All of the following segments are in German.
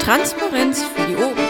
Transparenz für die Ohren.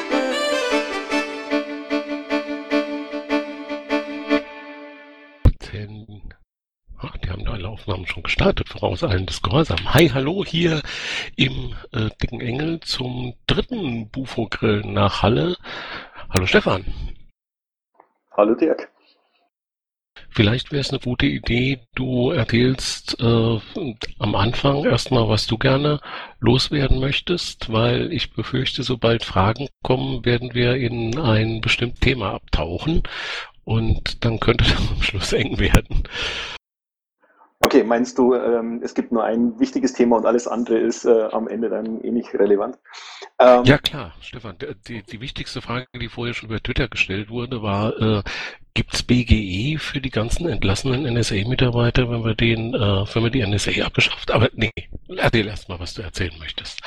Die haben alle Aufnahmen schon gestartet, vorauseilend Gehorsam. Hi, hallo, hier im Dicken Engel zum dritten Bufo-Grill nach Halle. Hallo Stefan. Hallo Dirk. Vielleicht wäre es eine gute Idee, du erzählst am Anfang erstmal, was du gerne loswerden möchtest, weil ich befürchte, sobald Fragen kommen, werden wir in ein bestimmtes Thema abtauchen und dann könnte das am Schluss eng werden. Okay, meinst du, es gibt nur ein wichtiges Thema und alles andere ist am Ende dann eh nicht relevant? Ja klar, Stefan, die wichtigste Frage, die vorher schon über Twitter gestellt wurde, war, gibt's BGE für die ganzen entlassenen NSA-Mitarbeiter, wenn wir die NSA abgeschafft? Aber nee, erzähl erst mal, was du erzählen möchtest.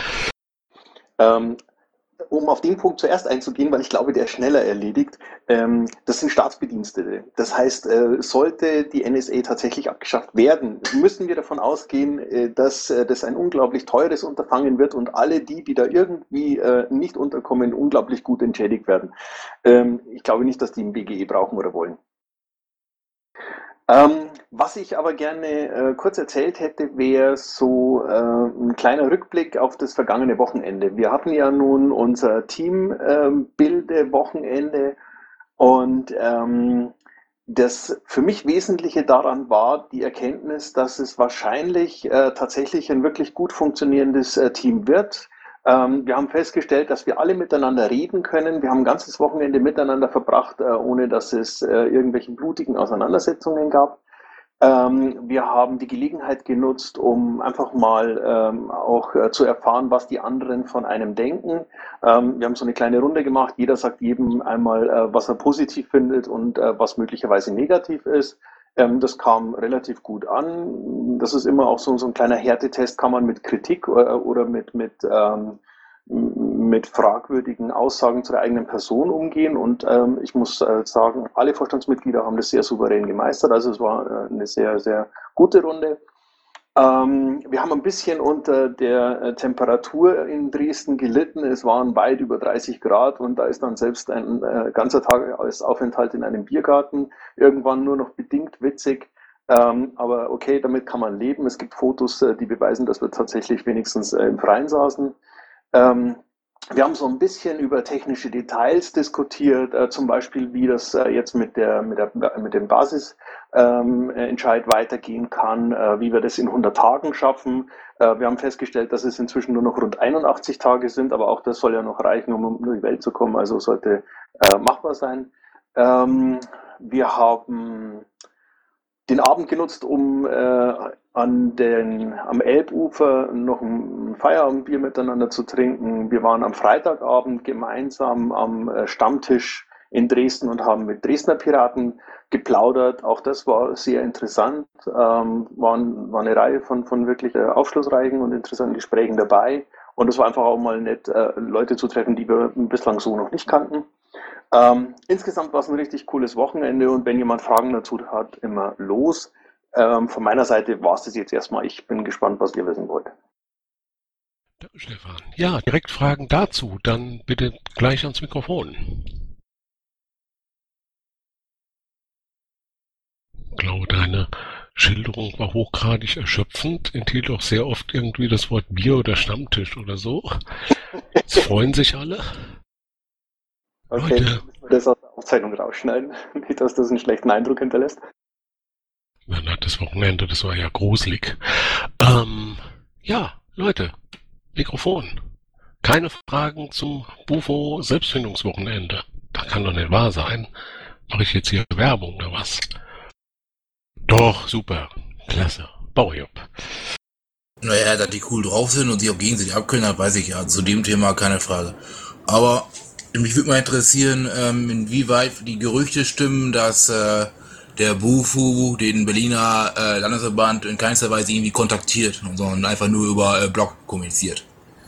Um auf den Punkt zuerst einzugehen, weil ich glaube, der ist schneller erledigt, das sind Staatsbedienstete. Das heißt, sollte die NSA tatsächlich abgeschafft werden, müssen wir davon ausgehen, dass das ein unglaublich teures Unterfangen wird und alle die da irgendwie nicht unterkommen, unglaublich gut entschädigt werden. Ich glaube nicht, dass die ein BGE brauchen oder wollen. Was ich aber gerne kurz erzählt hätte, wäre so ein kleiner Rückblick auf das vergangene Wochenende. Wir hatten ja nun unser Teambilde-Wochenende und das für mich Wesentliche daran war die Erkenntnis, dass es wahrscheinlich tatsächlich ein wirklich gut funktionierendes Team wird. Wir haben festgestellt, dass wir alle miteinander reden können. Wir haben ein ganzes Wochenende miteinander verbracht, ohne dass es irgendwelche blutigen Auseinandersetzungen gab. Wir haben die Gelegenheit genutzt, um einfach mal auch zu erfahren, was die anderen von einem denken. Wir haben so eine kleine Runde gemacht. Jeder sagt jedem einmal, was er positiv findet und was möglicherweise negativ ist. Das kam relativ gut an. Das ist immer auch so ein kleiner Härtetest, kann man mit Kritik oder mit fragwürdigen Aussagen zu der eigenen Person umgehen. Und ich muss sagen, alle Vorstandsmitglieder haben das sehr souverän gemeistert. Also es war eine sehr, sehr gute Runde. Wir haben ein bisschen unter der Temperatur in Dresden gelitten. Es waren weit über 30 Grad und da ist dann selbst ein ganzer Tagesaufenthalt in einem Biergarten irgendwann nur noch bedingt witzig. Aber okay, damit kann man leben. Es gibt Fotos, die beweisen, dass wir tatsächlich wenigstens im Freien saßen. Wir haben so ein bisschen über technische Details diskutiert, zum Beispiel, wie das jetzt mit dem Basisentscheid weitergehen kann, wie wir das in 100 Tagen schaffen. Wir haben festgestellt, dass es inzwischen nur noch rund 81 Tage sind, aber auch das soll ja noch reichen, um um die Welt zu kommen, also sollte machbar sein. Wir haben den Abend genutzt, um am Elbufer noch ein Feierabendbier miteinander zu trinken. Wir waren am Freitagabend gemeinsam am Stammtisch in Dresden und haben mit Dresdner Piraten geplaudert. Auch das war sehr interessant. War eine Reihe von wirklich aufschlussreichen und interessanten Gesprächen dabei. Und es war einfach auch mal nett, Leute zu treffen, die wir bislang so noch nicht kannten. Insgesamt war es ein richtig cooles Wochenende und wenn jemand Fragen dazu hat, immer los. Von meiner Seite war es das jetzt erstmal. Ich bin gespannt, was ihr wissen wollt. Stefan. Ja, direkt Fragen dazu, dann bitte gleich ans Mikrofon. Ich glaube, deine Schilderung war hochgradig erschöpfend, enthielt auch sehr oft irgendwie das Wort Bier oder Stammtisch oder so. Jetzt freuen sich alle. Okay, Leute. müssen wir das aus der Aufzeichnung rausschneiden, nicht, dass das einen schlechten Eindruck hinterlässt. Na, das Wochenende, das war ja gruselig. Ja, Leute, Mikrofon. Keine Fragen zum Bufo Selbstfindungswochenende. Das kann doch nicht wahr sein. Mache ich jetzt hier Werbung oder was? Doch, super. Klasse. Baujob. Naja, dass die cool drauf sind und sich auch gegenseitig abkühlen, das weiß ich ja. Zu dem Thema keine Frage. Aber mich würde mal interessieren, inwieweit die Gerüchte stimmen, dass der BUFO den Berliner Landesverband in keinster Weise irgendwie kontaktiert, sondern einfach nur über Blog kommuniziert.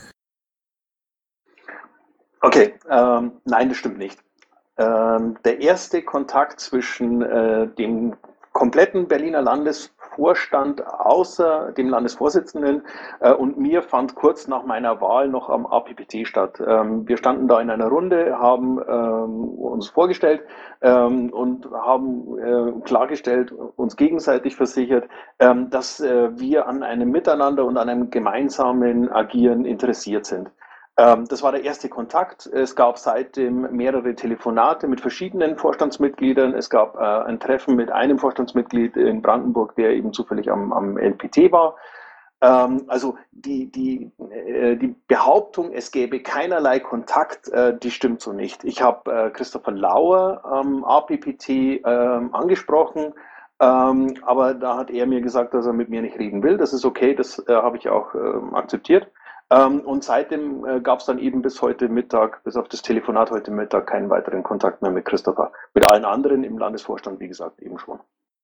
Okay, nein, das stimmt nicht. Der erste Kontakt zwischen dem kompletten Berliner Vorstand außer dem Landesvorsitzenden und mir fand kurz nach meiner Wahl noch am APPT statt. Wir standen da in einer Runde, haben uns vorgestellt und haben klargestellt, uns gegenseitig versichert, dass wir an einem Miteinander und an einem gemeinsamen Agieren interessiert sind. Das war der erste Kontakt. Es gab seitdem mehrere Telefonate mit verschiedenen Vorstandsmitgliedern. Es gab ein Treffen mit einem Vorstandsmitglied in Brandenburg, der eben zufällig am LPT war. Also die Behauptung, es gäbe keinerlei Kontakt, die stimmt so nicht. Ich habe Christopher Lauer am APPT angesprochen, aber da hat er mir gesagt, dass er mit mir nicht reden will. Das ist okay, das habe ich auch akzeptiert. Und seitdem gab es dann eben bis heute Mittag, bis auf das Telefonat heute Mittag, keinen weiteren Kontakt mehr mit Christopher. Mit allen anderen im Landesvorstand, wie gesagt, eben schon.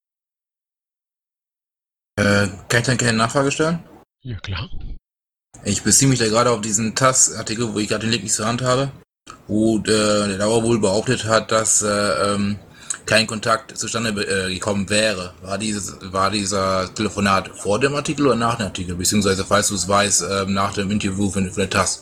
Kann ich dann keine Nachfrage stellen? Ja, klar. Ich beziehe mich da gerade auf diesen TASS-Artikel, wo ich gerade den Link nicht zur Hand habe, wo der Dauer wohl behauptet hat, dass kein Kontakt zustande gekommen wäre. War dieser Telefonat vor dem Artikel oder nach dem Artikel? Beziehungsweise, falls du es weißt, nach dem Interview von der TASS?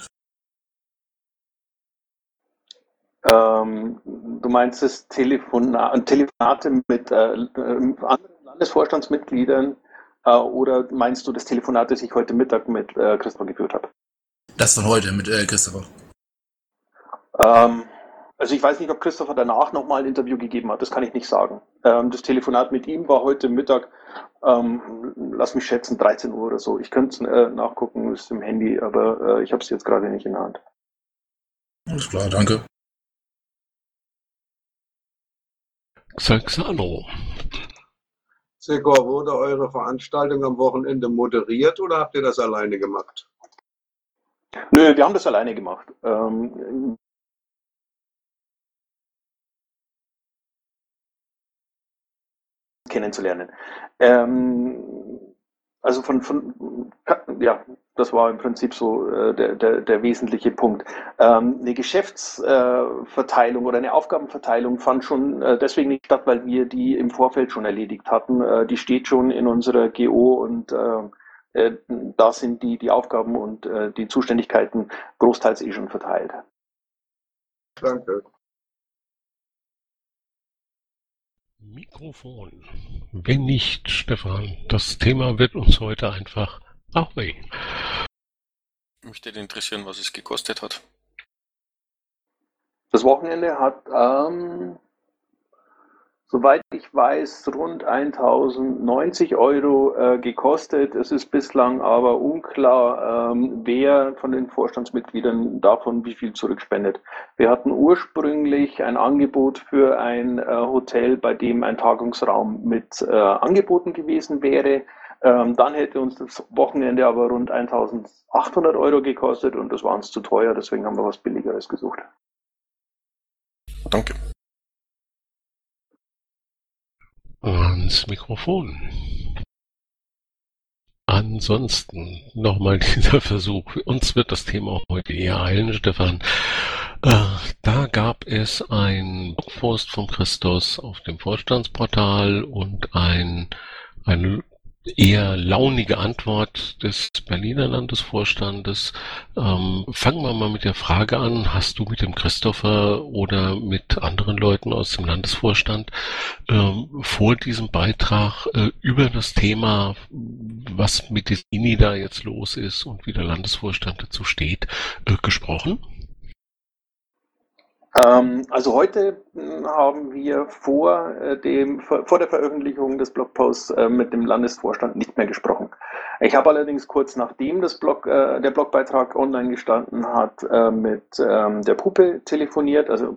Du meinst das Telefonate mit anderen Landesvorstandsmitgliedern oder meinst du das Telefonat, das ich heute Mittag mit Christopher geführt habe? Das von heute mit Christopher. Also ich weiß nicht, ob Christopher danach nochmal ein Interview gegeben hat, das kann ich nicht sagen. Das Telefonat mit ihm war heute Mittag, lass mich schätzen, 13 Uhr oder so. Ich könnte es nachgucken, ist im Handy, aber ich habe es jetzt gerade nicht in der Hand. Alles klar, danke. Xaxano. Segor, wurde eure Veranstaltung am Wochenende moderiert oder habt ihr das alleine gemacht? Nö, wir haben das alleine gemacht. Kennenzulernen. Also ja, das war im Prinzip so der wesentliche Punkt. Eine Geschäftsverteilung oder eine Aufgabenverteilung fand schon deswegen nicht statt, weil wir die im Vorfeld schon erledigt hatten. Die steht schon in unserer GO und da sind die Aufgaben und die Zuständigkeiten großteils eh schon verteilt. Danke. Mikrofon. Wenn nicht, Stefan, das Thema wird uns heute einfach away. Mich würde interessieren, was es gekostet hat. Das Wochenende hat, soweit ich weiß, rund 1.090 € gekostet. Es ist bislang aber unklar, wer von den Vorstandsmitgliedern davon wie viel zurückspendet. Wir hatten ursprünglich ein Angebot für ein Hotel, bei dem ein Tagungsraum mit angeboten gewesen wäre. Dann hätte uns das Wochenende aber rund 1.800 € gekostet und das war uns zu teuer, deswegen haben wir was Billigeres gesucht. Danke. Ans Mikrofon. Ansonsten nochmal dieser Versuch. Uns wird das Thema heute eher eilen, Stefan. Da gab es einen Blogpost von Christos auf dem Vorstandsportal und eine eher launige Antwort des Berliner Landesvorstandes. Fangen wir mal mit der Frage an, hast du mit dem Christopher oder mit anderen Leuten aus dem Landesvorstand vor diesem Beitrag über das Thema, was mit diesem INI da jetzt los ist und wie der Landesvorstand dazu steht, gesprochen? Also heute haben wir vor der Veröffentlichung des Blogposts mit dem Landesvorstand nicht mehr gesprochen. Ich habe allerdings kurz nachdem der Blogbeitrag online gestanden hat, mit der Puppe telefoniert. Also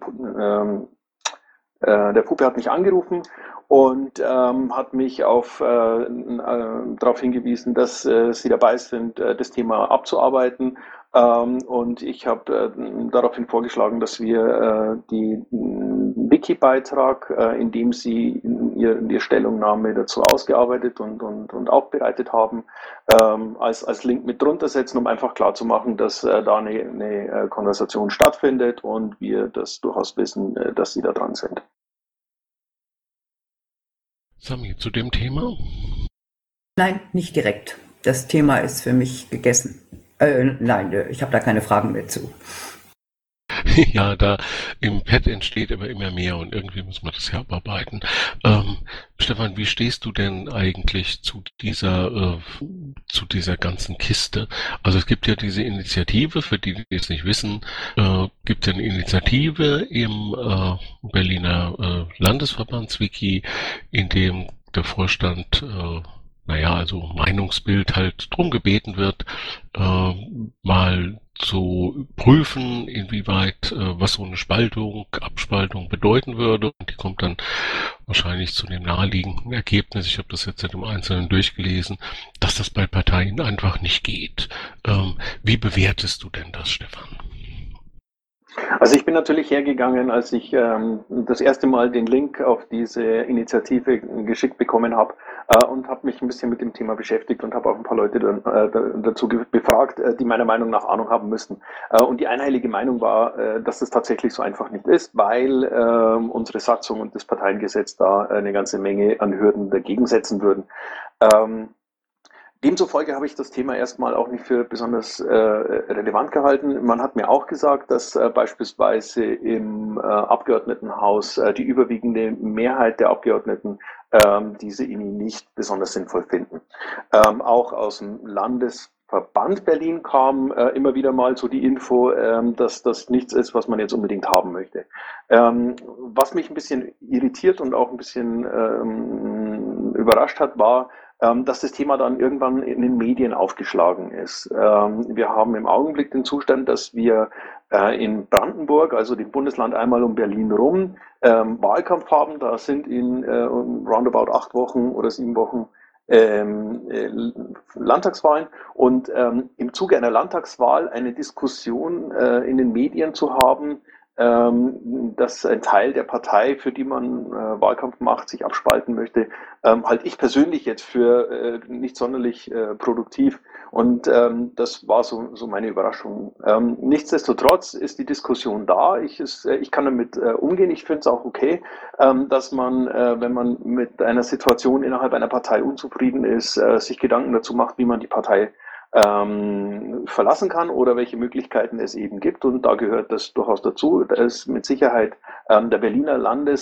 der Puppe hat mich angerufen und hat mich darauf hingewiesen, dass sie dabei sind, das Thema abzuarbeiten. Und ich habe daraufhin vorgeschlagen, dass wir den Wiki-Beitrag, in dem Sie die Stellungnahme dazu ausgearbeitet und aufbereitet haben, als Link mit drunter setzen, um einfach klarzumachen, dass da eine Konversation stattfindet und wir das durchaus wissen, dass Sie da dran sind. Sami, zu dem Thema? Nein, nicht direkt. Das Thema ist für mich gegessen. Nein, ich habe da keine Fragen mehr zu. Ja, da im Pad entsteht aber immer mehr und irgendwie muss man das ja abarbeiten. Stefan, wie stehst du denn eigentlich zu dieser ganzen Kiste? Also es gibt ja diese Initiative, für die es nicht wissen, gibt es eine Initiative im Berliner Landesverbandswiki, in dem der Vorstand also Meinungsbild halt drum gebeten wird, mal zu prüfen, inwieweit was so eine Abspaltung bedeuten würde. Und die kommt dann wahrscheinlich zu dem naheliegenden Ergebnis, ich habe das jetzt im Einzelnen durchgelesen, dass das bei Parteien einfach nicht geht. Wie bewertest du denn das, Stefan? Also ich bin natürlich hergegangen, als ich das erste Mal den Link auf diese Initiative geschickt bekommen habe und habe mich ein bisschen mit dem Thema beschäftigt und habe auch ein paar Leute dazu befragt, die meiner Meinung nach Ahnung haben müssten. Und die einhellige Meinung war, dass das tatsächlich so einfach nicht ist, weil unsere Satzung und das Parteiengesetz da eine ganze Menge an Hürden dagegen setzen würden. Demzufolge habe ich das Thema erstmal auch nicht für besonders relevant gehalten. Man hat mir auch gesagt, dass beispielsweise im Abgeordnetenhaus die überwiegende Mehrheit der Abgeordneten diese INI nicht besonders sinnvoll finden. Auch aus dem Landesverband Berlin kam immer wieder mal so die Info, dass das nichts ist, was man jetzt unbedingt haben möchte. Was mich ein bisschen irritiert und auch ein bisschen überrascht hat, war, dass das Thema dann irgendwann in den Medien aufgeschlagen ist. Wir haben im Augenblick den Zustand, dass wir in Brandenburg, also dem Bundesland einmal um Berlin rum, Wahlkampf haben. Da sind in roundabout 8 Wochen oder 7 Wochen Landtagswahlen und im Zuge einer Landtagswahl eine Diskussion in den Medien zu haben, dass ein Teil der Partei, für die man Wahlkampf macht, sich abspalten möchte, halte ich persönlich jetzt für nicht sonderlich produktiv. Und das war so meine Überraschung. Nichtsdestotrotz ist die Diskussion da. Ich kann damit umgehen. Ich finde es auch okay, dass man, wenn man mit einer Situation innerhalb einer Partei unzufrieden ist, sich Gedanken dazu macht, wie man die Partei verlassen kann oder welche Möglichkeiten es eben gibt. Und da gehört das durchaus dazu. Da ist mit Sicherheit der Berliner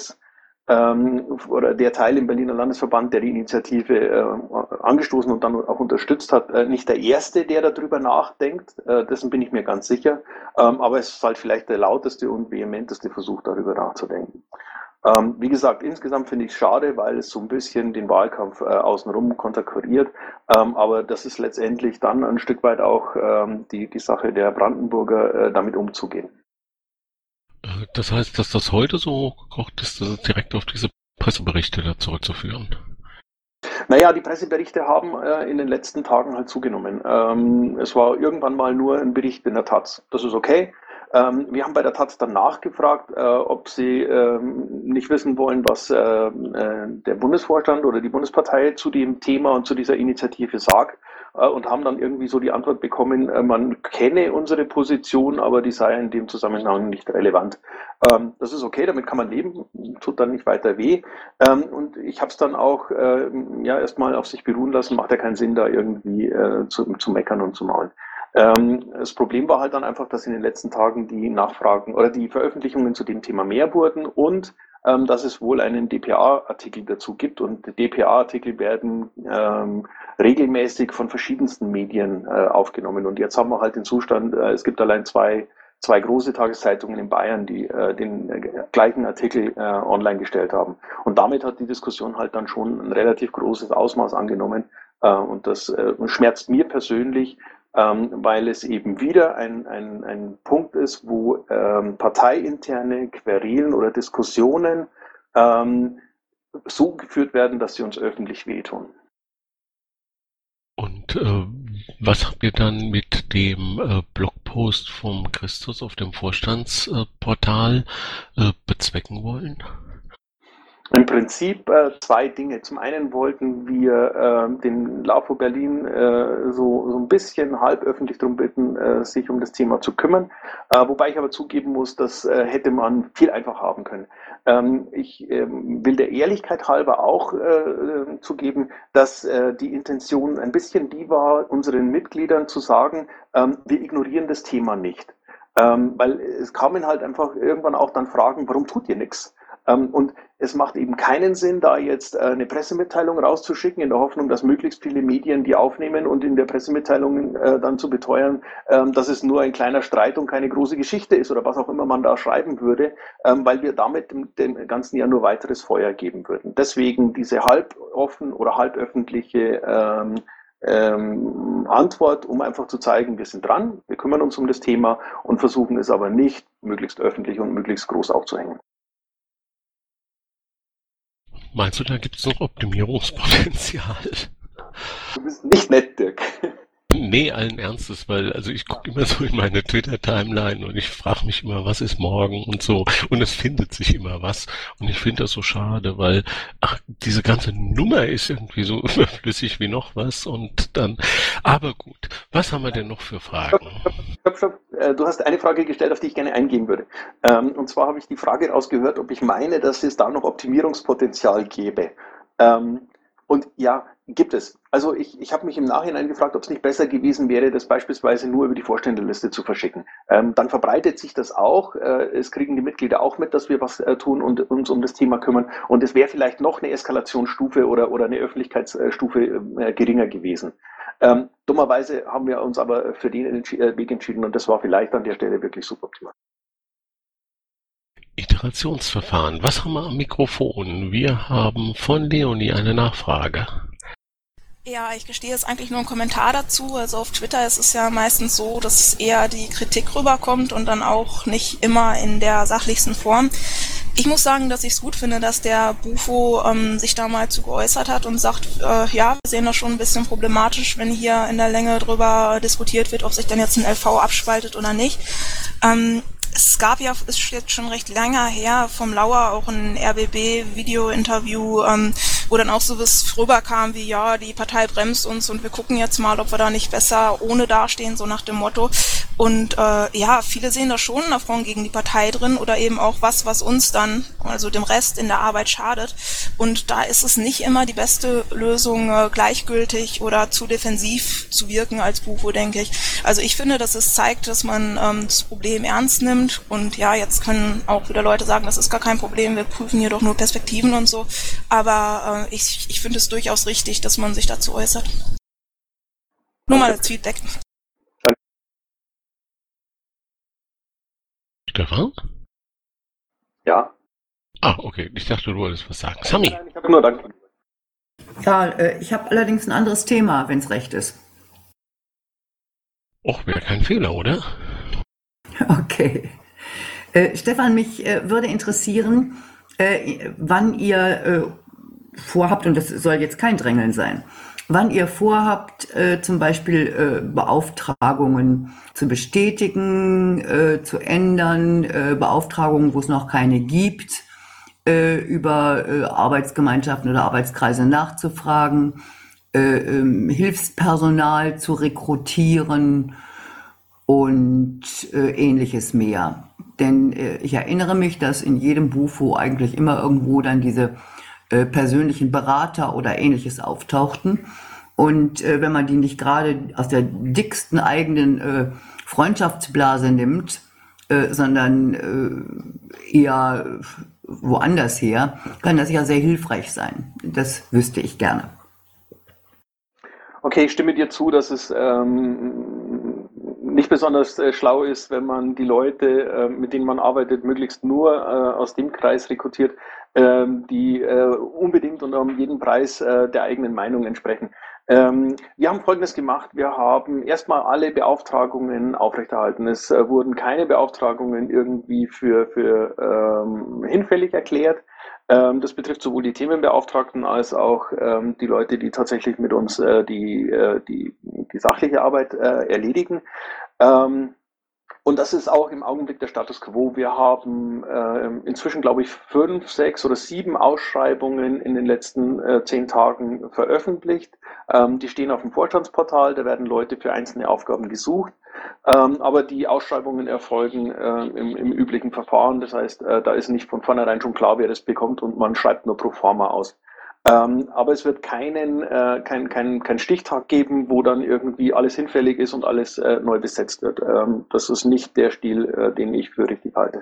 oder der Teil im Berliner Landesverband, der die Initiative angestoßen und dann auch unterstützt hat, nicht der Erste, der darüber nachdenkt. Dessen bin ich mir ganz sicher. Aber es ist halt vielleicht der lauteste und vehementeste Versuch, darüber nachzudenken. Wie gesagt, insgesamt finde ich es schade, weil es so ein bisschen den Wahlkampf außenrum konterkariert. Aber das ist letztendlich dann ein Stück weit auch die Sache der Brandenburger, damit umzugehen. Das heißt, dass das heute so gekocht ist, das ist direkt auf diese Presseberichte da zurückzuführen. Naja, die Presseberichte haben in den letzten Tagen halt zugenommen. Es war irgendwann mal nur ein Bericht in der Taz. Das ist okay. Wir haben bei der Taz dann nachgefragt, ob sie nicht wissen wollen, was der Bundesvorstand oder die Bundespartei zu dem Thema und zu dieser Initiative sagt, und haben dann irgendwie so die Antwort bekommen, man kenne unsere Position, aber die sei in dem Zusammenhang nicht relevant. Das ist okay, damit kann man leben, tut dann nicht weiter weh. Und ich habe es dann auch erstmal auf sich beruhen lassen, macht ja keinen Sinn, da irgendwie zu meckern und zu maulen. Das Problem war halt dann einfach, dass in den letzten Tagen die Nachfragen oder die Veröffentlichungen zu dem Thema mehr wurden und dass es wohl einen dpa-Artikel dazu gibt. Und dpa-Artikel werden regelmäßig von verschiedensten Medien aufgenommen. Und jetzt haben wir halt den Zustand, es gibt allein zwei große Tageszeitungen in Bayern, die den gleichen Artikel online gestellt haben. Und damit hat die Diskussion halt dann schon ein relativ großes Ausmaß angenommen. Und das schmerzt mir persönlich, weil es eben wieder ein Punkt ist, wo parteiinterne Querelen oder Diskussionen so geführt werden, dass sie uns öffentlich wehtun. Und was habt ihr dann mit dem Blogpost vom Christus auf dem Vorstandsportal bezwecken wollen? Im Prinzip zwei Dinge. Zum einen wollten wir den LAFO Berlin so ein bisschen halböffentlich darum bitten, sich um das Thema zu kümmern. Wobei ich aber zugeben muss, das hätte man viel einfacher haben können. Ich will der Ehrlichkeit halber auch zugeben, dass die Intention ein bisschen die war, unseren Mitgliedern zu sagen, wir ignorieren das Thema nicht. Weil es kamen halt einfach irgendwann auch dann Fragen, warum tut ihr nichts? Und es macht eben keinen Sinn, da jetzt eine Pressemitteilung rauszuschicken, in der Hoffnung, dass möglichst viele Medien die aufnehmen und in der Pressemitteilung dann zu beteuern, dass es nur ein kleiner Streit und keine große Geschichte ist oder was auch immer man da schreiben würde, weil wir damit dem Ganzen ja nur weiteres Feuer geben würden. Deswegen diese halboffen oder halböffentliche Antwort, um einfach zu zeigen, wir sind dran, wir kümmern uns um das Thema und versuchen es aber nicht möglichst öffentlich und möglichst groß aufzuhängen. Meinst du, da gibt es noch Optimierungspotenzial? Du bist nicht nett, Dirk. Nee, allen Ernstes, weil also ich gucke immer so in meine Twitter-Timeline und ich frage mich immer, was ist morgen und so. Und es findet sich immer was. Und ich finde das so schade, weil diese ganze Nummer ist irgendwie so überflüssig wie noch was. Und dann, aber gut, was haben wir denn noch für Fragen? Stopp. Du hast eine Frage gestellt, auf die ich gerne eingehen würde. Und zwar habe ich die Frage rausgehört, ob ich meine, dass es da noch Optimierungspotenzial gäbe. Und ja, gibt es. Also ich habe mich im Nachhinein gefragt, ob es nicht besser gewesen wäre, das beispielsweise nur über die Vorständeliste zu verschicken. Dann verbreitet sich das auch. Es kriegen die Mitglieder auch mit, dass wir was tun und uns um das Thema kümmern. Und es wäre vielleicht noch eine Eskalationsstufe oder eine Öffentlichkeitsstufe geringer gewesen. Dummerweise haben wir uns aber für den Weg entschieden und das war vielleicht an der Stelle wirklich suboptimal. Iterationsverfahren. Was haben wir am Mikrofon? Wir haben von Leonie eine Nachfrage. Ja, ich gestehe, es ist eigentlich nur ein Kommentar dazu. Also auf Twitter ist es ja meistens so, dass eher die Kritik rüberkommt und dann auch nicht immer in der sachlichsten Form. Ich muss sagen, dass ich es gut finde, dass der Bufo sich da mal zu geäußert hat und sagt, ja, wir sehen das schon ein bisschen problematisch, wenn hier in der Länge drüber diskutiert wird, ob sich dann jetzt ein LV abspaltet oder nicht. Es gab ja, ist jetzt schon recht länger her, vom Lauer auch ein RBB-Video-Interview, wo dann auch so was rüberkam wie, ja, die Partei bremst uns und wir gucken jetzt mal, ob wir da nicht besser ohne dastehen, so nach dem Motto. Und ja, viele sehen da schon einen Affront gegen die Partei drin oder eben auch was uns dann, also dem Rest in der Arbeit schadet. Und da ist es nicht immer die beste Lösung, gleichgültig oder zu defensiv zu wirken als Bufo, denke ich. Also ich finde, dass es zeigt, dass man das Problem ernst nimmt. Und ja, jetzt können auch wieder Leute sagen, das ist gar kein Problem, wir prüfen hier doch nur Perspektiven und so. Aber ich finde es durchaus richtig, dass man sich dazu äußert. Nur mal als Feedback. Stefan? Ja. Okay. Ich dachte, du wolltest was sagen. Sami? Nein, ich habe nur Danke. Ja, ich habe allerdings ein anderes Thema, wenn es recht ist. Och, wäre kein Fehler, oder? Okay. Stefan, mich würde interessieren, wann ihr vorhabt, und das soll jetzt kein Drängeln sein, wann ihr vorhabt, zum Beispiel Beauftragungen zu bestätigen, zu ändern, Beauftragungen, wo es noch keine gibt, über Arbeitsgemeinschaften oder Arbeitskreise nachzufragen, Hilfspersonal zu rekrutieren und ähnliches mehr. Denn ich erinnere mich, dass in jedem Bufo eigentlich immer irgendwo dann diese persönlichen Berater oder ähnliches auftauchten. Und wenn man die nicht gerade aus der dicksten eigenen Freundschaftsblase nimmt, sondern eher woanders her, kann das ja sehr hilfreich sein. Das wüsste ich gerne. Okay, ich stimme dir zu, dass es nicht besonders schlau ist, wenn man die Leute, mit denen man arbeitet, möglichst nur aus dem Kreis rekrutiert, die unbedingt und um jeden Preis der eigenen Meinung entsprechen. Wir haben Folgendes gemacht. Wir haben erstmal alle Beauftragungen aufrechterhalten. Es wurden keine Beauftragungen irgendwie für hinfällig erklärt. Das betrifft sowohl die Themenbeauftragten als auch die Leute, die tatsächlich mit uns die sachliche Arbeit erledigen. Und das ist auch im Augenblick der Status quo. Wir haben inzwischen, glaube ich, 5, 6 oder 7 Ausschreibungen in den letzten 10 Tagen veröffentlicht. Die stehen auf dem Vorstandsportal, da werden Leute für einzelne Aufgaben gesucht. Aber die Ausschreibungen erfolgen im üblichen Verfahren. Das heißt, da ist nicht von vornherein schon klar, wer das bekommt und man schreibt nur pro forma aus. Aber es wird kein Stichtag geben, wo dann irgendwie alles hinfällig ist und alles neu besetzt wird. Das ist nicht der Stil, den ich für richtig halte.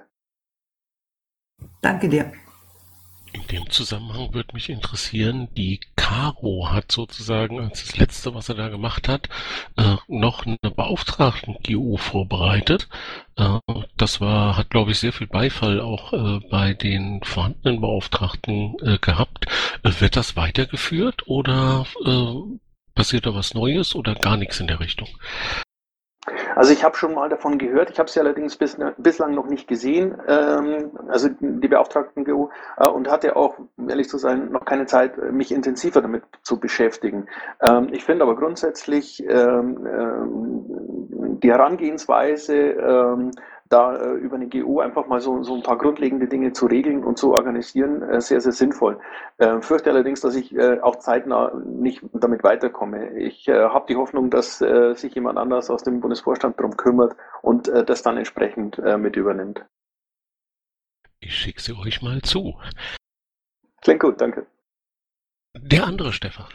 Danke dir. In dem Zusammenhang würde mich interessieren, die Caro hat sozusagen als das Letzte, was er da gemacht hat, noch eine Beauftragten-GU vorbereitet. Hat, glaube ich, sehr viel Beifall auch bei den vorhandenen Beauftragten gehabt. Wird das weitergeführt oder passiert da was Neues oder gar nichts in der Richtung? Also ich habe schon mal davon gehört, ich habe sie allerdings bislang noch nicht gesehen, also die Beauftragten-GU, und hatte auch, um ehrlich zu sein, noch keine Zeit, mich intensiver damit zu beschäftigen. Ich finde aber grundsätzlich die Herangehensweise, da über eine GU einfach mal so ein paar grundlegende Dinge zu regeln und zu organisieren, sehr, sehr sinnvoll. Fürchte allerdings, dass ich auch zeitnah nicht damit weiterkomme. Ich habe die Hoffnung, dass sich jemand anders aus dem Bundesvorstand darum kümmert und das dann entsprechend mit übernimmt. Ich schicke sie euch mal zu. Klingt gut, danke. Der andere Stefan.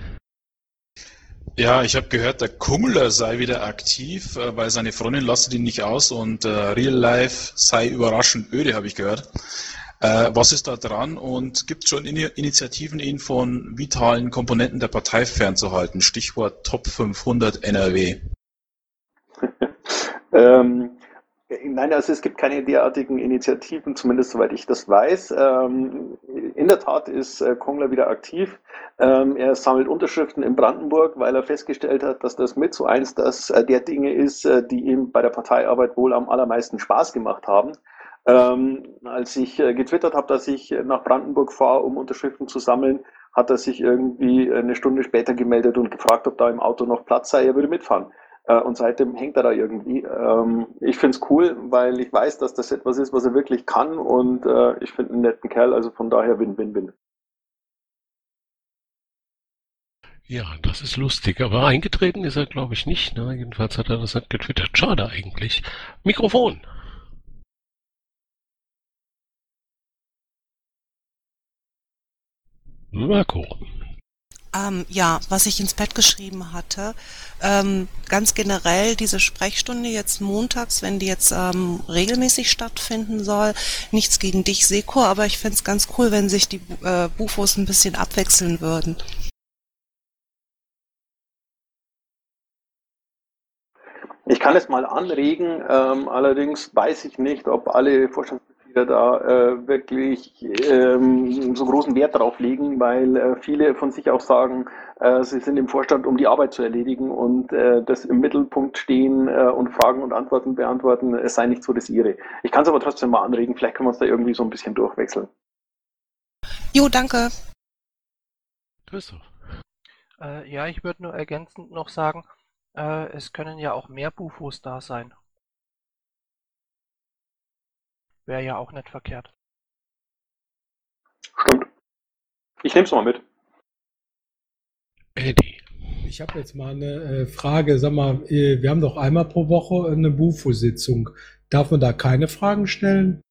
Ja, ich habe gehört, der Kummler sei wieder aktiv, weil seine Freundin lasst ihn nicht aus und Real Life sei überraschend öde, habe ich gehört. Was ist da dran und gibt es schon Initiativen, ihn von vitalen Komponenten der Partei fernzuhalten? Stichwort Top 500 NRW. Nein, also es gibt keine derartigen Initiativen, zumindest soweit ich das weiß. In der Tat ist Kongler wieder aktiv. Er sammelt Unterschriften in Brandenburg, weil er festgestellt hat, dass das mit so eins der Dinge ist, die ihm bei der Parteiarbeit wohl am allermeisten Spaß gemacht haben. Als ich getwittert habe, dass ich nach Brandenburg fahre, um Unterschriften zu sammeln, hat er sich irgendwie eine Stunde später gemeldet und gefragt, ob da im Auto noch Platz sei, er würde mitfahren. Und seitdem hängt er da irgendwie. Ich finde es cool, weil ich weiß, dass das etwas ist, was er wirklich kann und ich finde einen netten Kerl, also von daher Win-Win-Win. Ja, das ist lustig, aber eingetreten ist er, glaube ich, nicht. Ne? Jedenfalls hat er das nicht getwittert. Schade eigentlich. Mikrofon. Marco. Ja, was ich ins Bett geschrieben hatte, ganz generell diese Sprechstunde jetzt montags, wenn die jetzt regelmäßig stattfinden soll, nichts gegen dich, Seko, aber ich fänd's ganz cool, wenn sich die Bufos ein bisschen abwechseln würden. Ich kann es mal anregen, allerdings weiß ich nicht, ob alle Vorstandsmitglieder da wirklich so großen Wert drauf legen, weil viele von sich auch sagen, sie sind im Vorstand, um die Arbeit zu erledigen und das im Mittelpunkt stehen und Fragen und Antworten beantworten, es sei nicht so das ihre. Ich kann es aber trotzdem mal anregen, vielleicht können wir uns da irgendwie so ein bisschen durchwechseln. Jo, danke. Christoph. Ja, ich würde nur ergänzend noch sagen, es können ja auch mehr Bufos da sein. Wäre ja auch nicht verkehrt. Stimmt. Ich nehme es mal mit. Eddie. Ich habe jetzt mal eine Frage. Sag mal, wir haben doch einmal pro Woche eine Bufo-Sitzung. Darf man da keine Fragen stellen?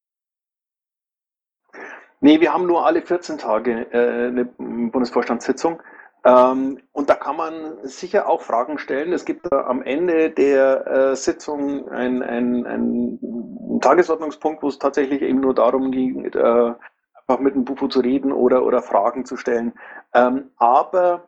Nee, wir haben nur alle 14 Tage eine Bundesvorstandssitzung. Und da kann man sicher auch Fragen stellen. Es gibt da am Ende der Sitzung einen Tagesordnungspunkt, wo es tatsächlich eben nur darum ging, einfach mit dem Bufo zu reden oder Fragen zu stellen. Aber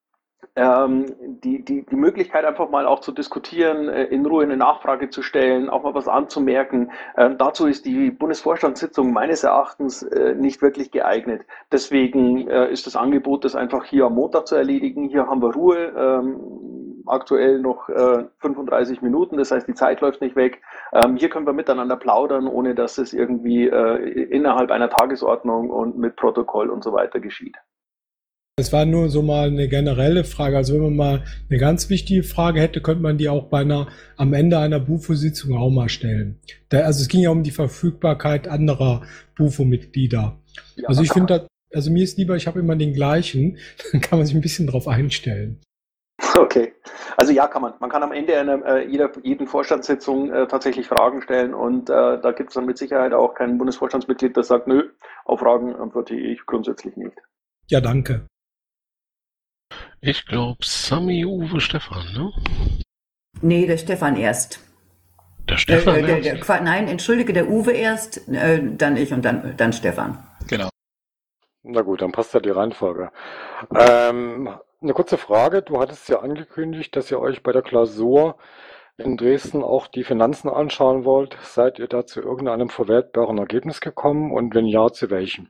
die Möglichkeit, einfach mal auch zu diskutieren, in Ruhe eine Nachfrage zu stellen, auch mal was anzumerken, dazu ist die Bundesvorstandssitzung meines Erachtens nicht wirklich geeignet. Deswegen ist das Angebot, das einfach hier am Montag zu erledigen. Hier haben wir Ruhe, aktuell noch 35 Minuten, das heißt, die Zeit läuft nicht weg. Hier können wir miteinander plaudern, ohne dass es irgendwie innerhalb einer Tagesordnung und mit Protokoll und so weiter geschieht. Es war nur so mal eine generelle Frage. Also wenn man mal eine ganz wichtige Frage hätte, könnte man die auch am Ende einer BUFO-Sitzung auch mal stellen. Also es ging ja um die Verfügbarkeit anderer BUFO-Mitglieder. Ja, Also ich finde, also mir ist lieber, ich habe immer den gleichen, dann kann man sich ein bisschen drauf einstellen. Okay. Also ja, kann man. Man kann am Ende jeden Vorstandssitzung tatsächlich Fragen stellen und da gibt es dann mit Sicherheit auch kein Bundesvorstandsmitglied, das sagt, nö, auf Fragen antworte ich grundsätzlich nicht. Ja, danke. Ich glaube, Sami, Uwe, Stefan, ne? Nee, der Stefan erst. Der Stefan erst? Nein, entschuldige, der Uwe erst, dann ich und dann Stefan. Genau. Na gut, dann passt ja die Reihenfolge. Eine kurze Frage. Du hattest ja angekündigt, dass ihr euch bei der Klausur in Dresden auch die Finanzen anschauen wollt. Seid ihr da zu irgendeinem verwertbaren Ergebnis gekommen und wenn ja, zu welchem?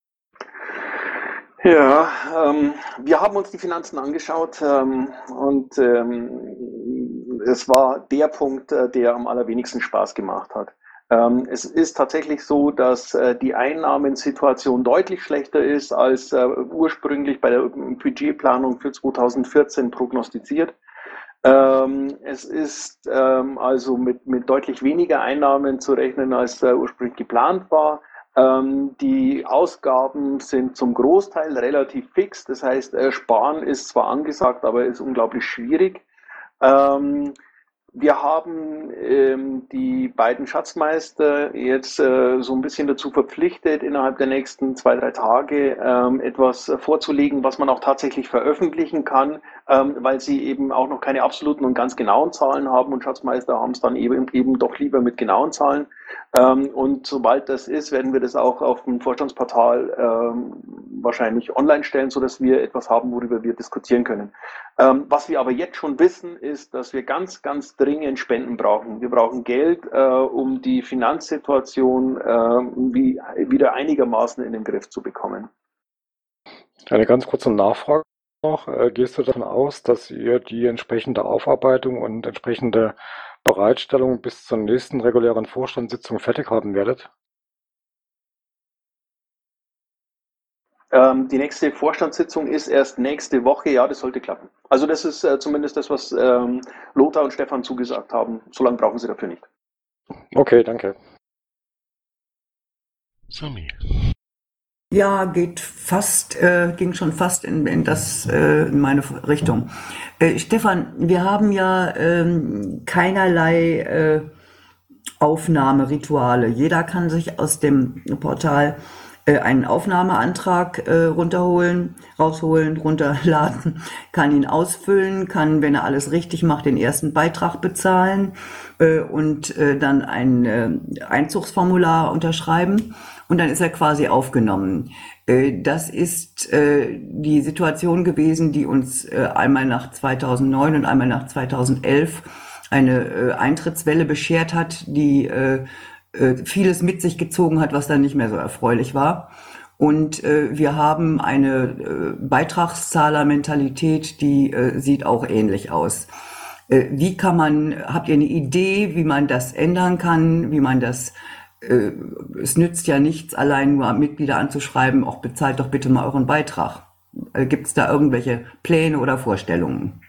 Ja, wir haben uns die Finanzen angeschaut und es war der Punkt, der am allerwenigsten Spaß gemacht hat. Es ist tatsächlich so, dass die Einnahmensituation deutlich schlechter ist als ursprünglich bei der Budgetplanung für 2014 prognostiziert. Es ist also mit deutlich weniger Einnahmen zu rechnen, als ursprünglich geplant war. Die Ausgaben sind zum Großteil relativ fix. Das heißt, Sparen ist zwar angesagt, aber ist unglaublich schwierig. Wir haben die beiden Schatzmeister jetzt so ein bisschen dazu verpflichtet, innerhalb der nächsten 2-3 Tage etwas vorzulegen, was man auch tatsächlich veröffentlichen kann, weil sie eben auch noch keine absoluten und ganz genauen Zahlen haben und Schatzmeister haben es dann eben doch lieber mit genauen Zahlen. Und sobald das ist, werden wir das auch auf dem Vorstandsportal wahrscheinlich online stellen, sodass wir etwas haben, worüber wir diskutieren können. Was wir aber jetzt schon wissen, ist, dass wir ganz, ganz dringend Spenden brauchen. Wir brauchen Geld, um die Finanzsituation wieder einigermaßen in den Griff zu bekommen. Eine ganz kurze Nachfrage noch. Gehst du davon aus, dass ihr die entsprechende Aufarbeitung und entsprechende Bereitstellung bis zur nächsten regulären Vorstandssitzung fertig haben werdet? Die nächste Vorstandssitzung ist erst nächste Woche. Ja, das sollte klappen. Also das ist zumindest das, was Lothar und Stefan zugesagt haben. So lange brauchen sie dafür nicht. Okay, danke. Sami. Ja, ging schon fast in meine Richtung. Stefan, wir haben ja keinerlei Aufnahmerituale. Jeder kann sich aus dem Portal einen Aufnahmeantrag runterladen, kann ihn ausfüllen, kann, wenn er alles richtig macht, den ersten Beitrag bezahlen und dann ein Einzugsformular unterschreiben und dann ist er quasi aufgenommen. Das ist die Situation gewesen, die uns einmal nach 2009 und einmal nach 2011 eine Eintrittswelle beschert hat, die vieles mit sich gezogen hat, was dann nicht mehr so erfreulich war. Und wir haben eine Beitragszahlermentalität, die sieht auch ähnlich aus. Habt ihr eine Idee, wie man das ändern kann, es nützt ja nichts, allein nur Mitglieder anzuschreiben, auch bezahlt doch bitte mal euren Beitrag. Gibt es da irgendwelche Pläne oder Vorstellungen?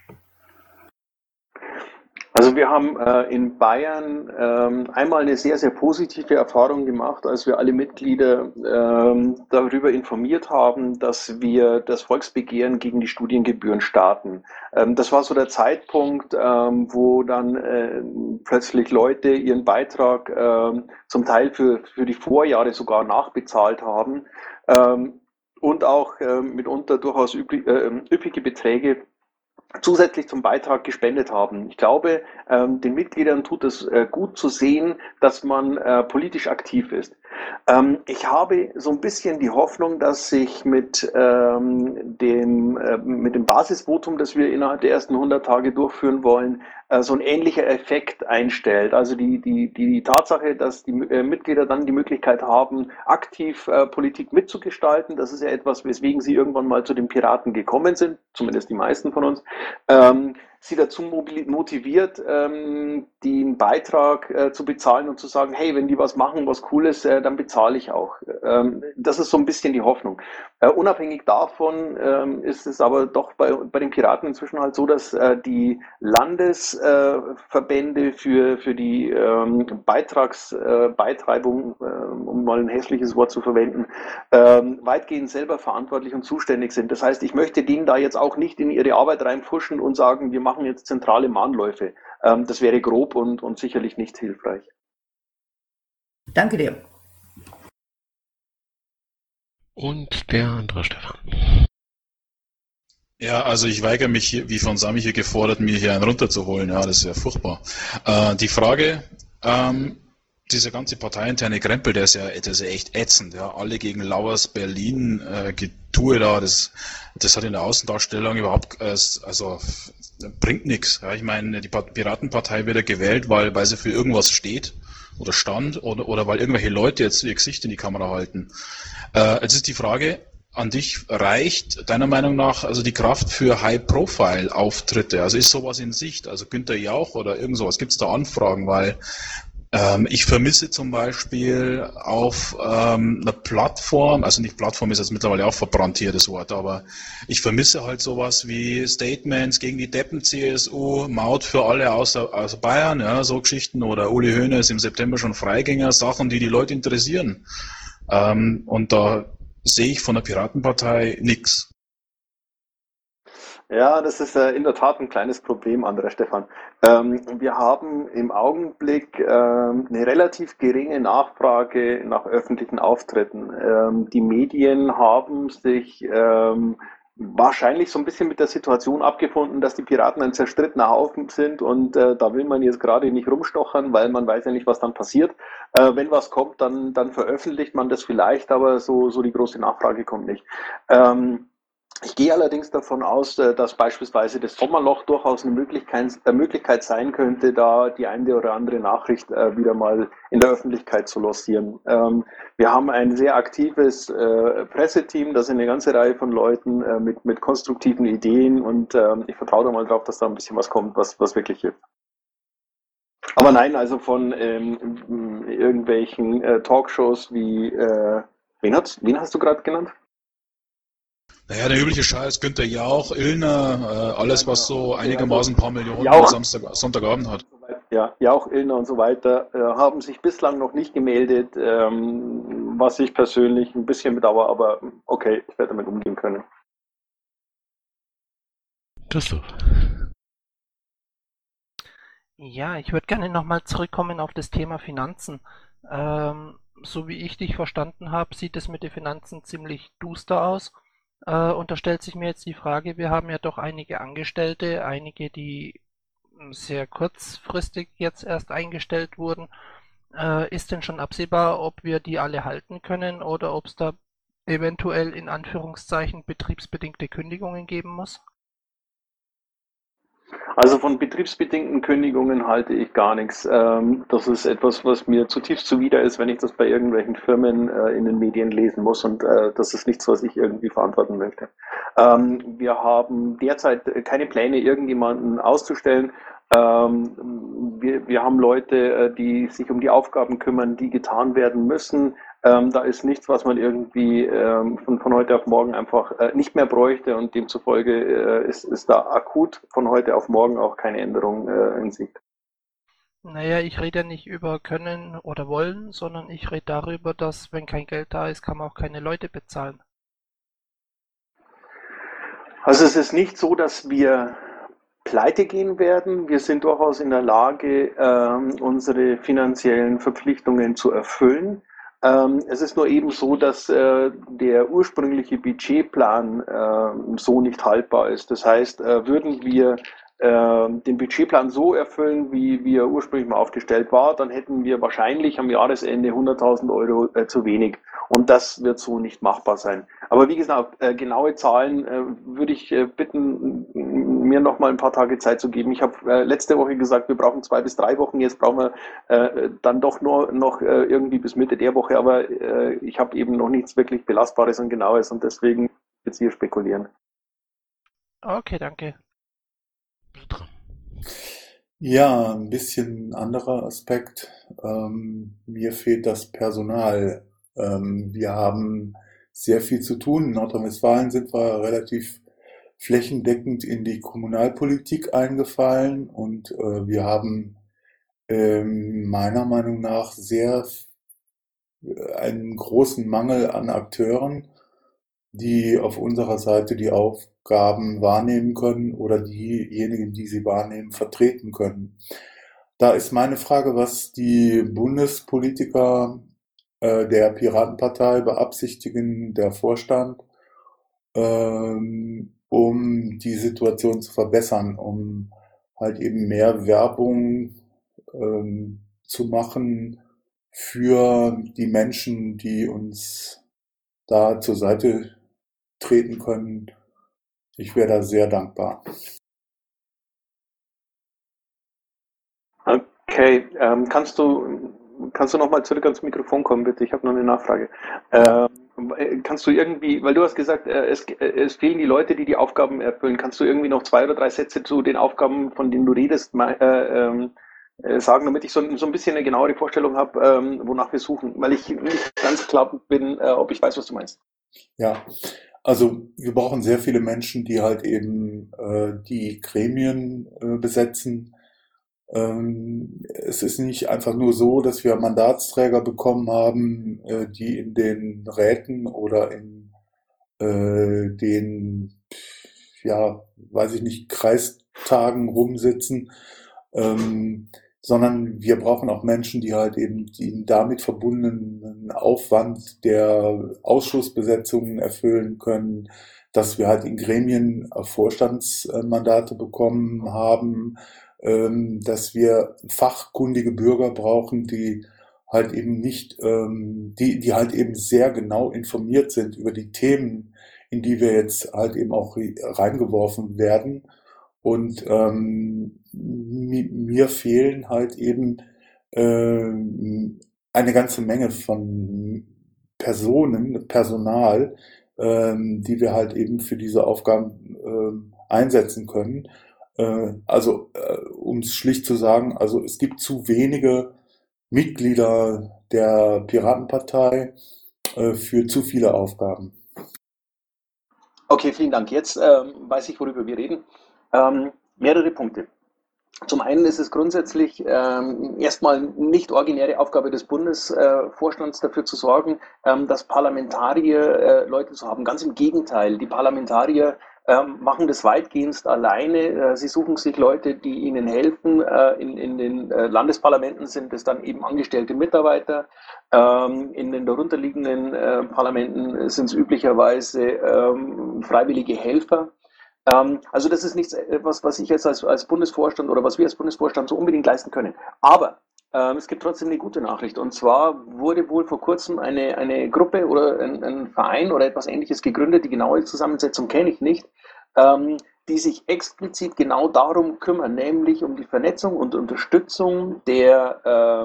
Also wir haben in Bayern einmal eine sehr, sehr positive Erfahrung gemacht, als wir alle Mitglieder darüber informiert haben, dass wir das Volksbegehren gegen die Studiengebühren starten. Das war so der Zeitpunkt, wo dann plötzlich Leute ihren Beitrag zum Teil für die Vorjahre sogar nachbezahlt haben und auch mitunter durchaus üppige Beträge zusätzlich zum Beitrag gespendet haben. Ich glaube, den Mitgliedern tut es gut zu sehen, dass man politisch aktiv ist. Ich habe so ein bisschen die Hoffnung, dass sich mit dem Basisvotum, das wir innerhalb der ersten 100 Tage durchführen wollen, so ein ähnlicher Effekt einstellt. Also die Tatsache, dass die Mitglieder dann die Möglichkeit haben, aktiv Politik mitzugestalten, das ist ja etwas, weswegen sie irgendwann mal zu den Piraten gekommen sind, zumindest die meisten von uns, sie dazu motiviert, den Beitrag zu bezahlen und zu sagen, hey, wenn die was machen, was cool ist, dann bezahle ich auch. Das ist so ein bisschen die Hoffnung. Unabhängig davon ist es aber doch bei den Piraten inzwischen halt so, dass die Landesverbände für die Beitreibung, um mal ein hässliches Wort zu verwenden, weitgehend selber verantwortlich und zuständig sind. Das heißt, ich möchte denen da jetzt auch nicht in ihre Arbeit reinpfuschen und sagen, wir machen jetzt zentrale Mahnläufe. Das wäre grob und sicherlich nicht hilfreich. Danke dir. Und der andere Stefan. Ja, also ich weigere mich, hier, wie von Sami hier gefordert, mir hier einen runterzuholen. Ja, das ist ja furchtbar. Die Frage, dieser ganze parteiinterne Krempel, das ist ja echt ätzend. Ja, alle gegen Lauers Berlin Getue da, das hat in der Außendarstellung überhaupt, also bringt nichts. Ja, ich meine, die Piratenpartei wird ja gewählt, weil sie für irgendwas steht oder stand oder weil irgendwelche Leute jetzt ihr Gesicht in die Kamera halten. Jetzt ist die Frage an dich, reicht deiner Meinung nach also die Kraft für High-Profile-Auftritte? Also ist sowas in Sicht? Also Günther Jauch oder irgend sowas? Gibt es da Anfragen? Weil ich vermisse zum Beispiel auf einer Plattform, also nicht Plattform ist jetzt mittlerweile auch verbrannt hier das Wort, aber ich vermisse halt sowas wie Statements gegen die Deppen-CSU, Maut für alle außer Bayern, ja, so Geschichten, oder Uli Hoeneß im September schon Freigänger, Sachen, die Leute interessieren. Und da sehe ich von der Piratenpartei nichts. Ja, das ist in der Tat ein kleines Problem, André Stefan. Wir haben im Augenblick eine relativ geringe Nachfrage nach öffentlichen Auftritten. Die Medien haben sich wahrscheinlich so ein bisschen mit der Situation abgefunden, dass die Piraten ein zerstrittener Haufen sind und da will man jetzt gerade nicht rumstochern, weil man weiß ja nicht, was dann passiert. Wenn was kommt, dann veröffentlicht man das vielleicht, aber so die große Nachfrage kommt nicht. Ich gehe allerdings davon aus, dass beispielsweise das Sommerloch durchaus eine Möglichkeit sein könnte, da die eine oder andere Nachricht wieder mal in der Öffentlichkeit zu lancieren. Wir haben ein sehr aktives Presseteam, da sind eine ganze Reihe von Leuten mit konstruktiven Ideen und ich vertraue da mal drauf, dass da ein bisschen was kommt, was wirklich hilft. Aber nein, also von irgendwelchen Talkshows wie, wen hast du gerade genannt? Naja, der übliche Scheiß, Günther Jauch, Illner, alles, was so einigermaßen ein paar Millionen Sonntagabend hat. Ja, Jauch, Illner und so weiter haben sich bislang noch nicht gemeldet, was ich persönlich ein bisschen bedauere, aber okay, ich werde damit umgehen können. Christoph. Ja, ich würde gerne nochmal zurückkommen auf das Thema Finanzen. So wie ich dich verstanden habe, sieht es mit den Finanzen ziemlich duster aus. Und da stellt sich mir jetzt die Frage, wir haben ja doch einige Angestellte, einige, die sehr kurzfristig jetzt erst eingestellt wurden. Ist denn schon absehbar, ob wir die alle halten können oder ob es da eventuell in Anführungszeichen betriebsbedingte Kündigungen geben muss? Also von betriebsbedingten Kündigungen halte ich gar nichts. Das ist etwas, was mir zutiefst zuwider ist, wenn ich das bei irgendwelchen Firmen in den Medien lesen muss und das ist nichts, was ich irgendwie verantworten möchte. Wir haben derzeit keine Pläne, irgendjemanden auszustellen. Wir haben Leute, die sich um die Aufgaben kümmern, die getan werden müssen. Da ist nichts, was man irgendwie von heute auf morgen einfach nicht mehr bräuchte und demzufolge ist da akut von heute auf morgen auch keine Änderung in Sicht. Naja, ich rede ja nicht über können oder wollen, sondern ich rede darüber, dass wenn kein Geld da ist, kann man auch keine Leute bezahlen. Also es ist nicht so, dass wir pleite gehen werden. Wir sind durchaus in der Lage, unsere finanziellen Verpflichtungen zu erfüllen. Es ist nur eben so, dass der ursprüngliche Budgetplan so nicht haltbar ist. Das heißt, würden wir den Budgetplan so erfüllen, wie er ursprünglich mal aufgestellt war, dann hätten wir wahrscheinlich am Jahresende 100.000 Euro zu wenig. Und das wird so nicht machbar sein. Aber wie gesagt, genaue Zahlen würde ich bitten, mir noch mal ein paar Tage Zeit zu geben. Ich habe letzte Woche gesagt, wir brauchen 2 bis 3 Wochen. Jetzt brauchen wir dann doch nur noch irgendwie bis Mitte der Woche. Aber ich habe eben noch nichts wirklich Belastbares und Genaues und deswegen jetzt hier spekulieren. Okay, danke. Bertram. Ja, ein bisschen anderer Aspekt. Mir fehlt das Personal. Wir haben sehr viel zu tun. In Nordrhein-Westfalen sind wir relativ flächendeckend in die Kommunalpolitik eingefallen und wir haben meiner Meinung nach einen großen Mangel an Akteuren, die auf unserer Seite die Aufgaben wahrnehmen können oder diejenigen, die sie wahrnehmen, vertreten können. Da ist meine Frage, was die Bundespolitiker der Piratenpartei beabsichtigen, der Vorstand, um die Situation zu verbessern, um halt eben mehr Werbung zu machen für die Menschen, die uns da zur Seite treten können. Ich wäre da sehr dankbar. Okay, kannst du noch mal zurück ans Mikrofon kommen, bitte? Ich habe noch eine Nachfrage. Kannst du irgendwie, weil du hast gesagt, es fehlen die Leute, die die Aufgaben erfüllen. Kannst du irgendwie noch 2 oder 3 Sätze zu den Aufgaben, von denen du redest, sagen, damit ich so ein bisschen eine genauere Vorstellung habe, wonach wir suchen? Weil ich nicht ganz klar bin, ob ich weiß, was du meinst. Ja, also wir brauchen sehr viele Menschen, die halt eben die Gremien besetzen. Es ist nicht einfach nur so, dass wir Mandatsträger bekommen haben, die in den Räten oder in den, ja, weiß ich nicht, Kreistagen rumsitzen, sondern wir brauchen auch Menschen, die halt eben den damit verbundenen Aufwand der Ausschussbesetzungen erfüllen können, dass wir halt in Gremien Vorstandsmandate bekommen haben, dass wir fachkundige Bürger brauchen, die halt eben nicht, die halt eben sehr genau informiert sind über die Themen, in die wir jetzt halt eben auch reingeworfen werden. Und mir fehlen halt eben eine ganze Menge von Personal, die wir halt eben für diese Aufgaben einsetzen können. Um es schlicht zu sagen, also es gibt zu wenige Mitglieder der Piratenpartei für zu viele Aufgaben. Okay, vielen Dank. Jetzt weiß ich, worüber wir reden. Mehrere Punkte. Zum einen ist es grundsätzlich erstmal nicht originäre Aufgabe des Bundesvorstands dafür zu sorgen, dass Parlamentarier Leute zu haben. Ganz im Gegenteil, die Parlamentarier machen das weitgehend alleine. Sie suchen sich Leute, die ihnen helfen. In den Landesparlamenten sind es dann eben angestellte Mitarbeiter. In den darunterliegenden Parlamenten sind es üblicherweise freiwillige Helfer. Also das ist nichts, was ich jetzt als Bundesvorstand oder was wir als Bundesvorstand so unbedingt leisten können. Aber es gibt trotzdem eine gute Nachricht. Und zwar wurde wohl vor kurzem eine Gruppe oder ein Verein oder etwas Ähnliches gegründet, die genaue Zusammensetzung kenne ich nicht, die sich explizit genau darum kümmern, nämlich um die Vernetzung und Unterstützung der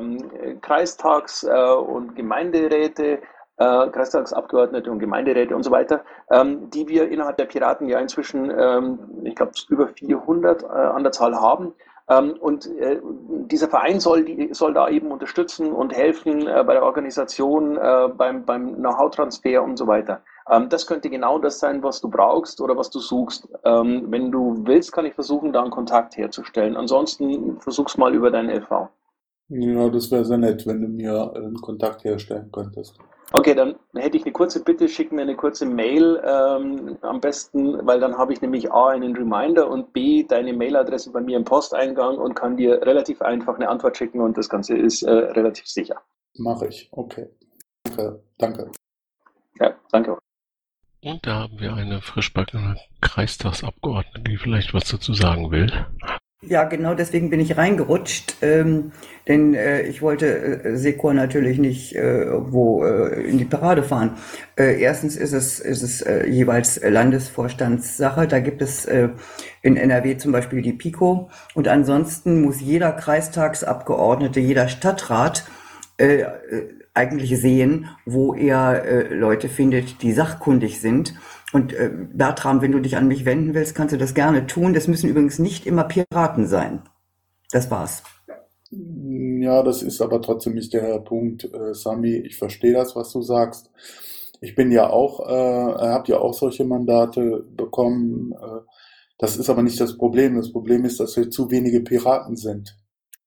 Kreistags- und Gemeinderäte, Kreistagsabgeordnete und Gemeinderäte und so weiter, die wir innerhalb der Piraten ja inzwischen, ich glaube, über 400 an der Zahl haben. Und dieser Verein soll da eben unterstützen und helfen bei der Organisation, beim Know-how-Transfer und so weiter. Das könnte genau das sein, was du brauchst oder was du suchst. Wenn du willst, kann ich versuchen, da einen Kontakt herzustellen. Ansonsten versuch's mal über deinen LV. Ja, das wäre sehr nett, wenn du mir einen Kontakt herstellen könntest. Okay, dann hätte ich eine kurze Bitte, schick mir eine kurze Mail am besten, weil dann habe ich nämlich A, einen Reminder und B, deine Mailadresse bei mir im Posteingang und kann dir relativ einfach eine Antwort schicken und das Ganze ist relativ sicher. Mache ich, okay. Danke. Ja, danke auch. Und da haben wir eine frischbackene Kreistagsabgeordnete, die vielleicht was dazu sagen will. Ja, genau deswegen bin ich reingerutscht, denn ich wollte Secor natürlich nicht irgendwo in die Parade fahren. Erstens ist es jeweils Landesvorstandssache. Da gibt es in NRW zum Beispiel die PIKO und ansonsten muss jeder Kreistagsabgeordnete, jeder Stadtrat eigentlich sehen, wo er Leute findet, die sachkundig sind. Und Bertram, wenn du dich an mich wenden willst, kannst du das gerne tun. Das müssen übrigens nicht immer Piraten sein. Das war's. Ja, das ist aber trotzdem nicht der Punkt, Sami. Ich verstehe das, was du sagst. Ich bin ja auch, habe ja auch solche Mandate bekommen. Das ist aber nicht das Problem. Das Problem ist, dass wir zu wenige Piraten sind.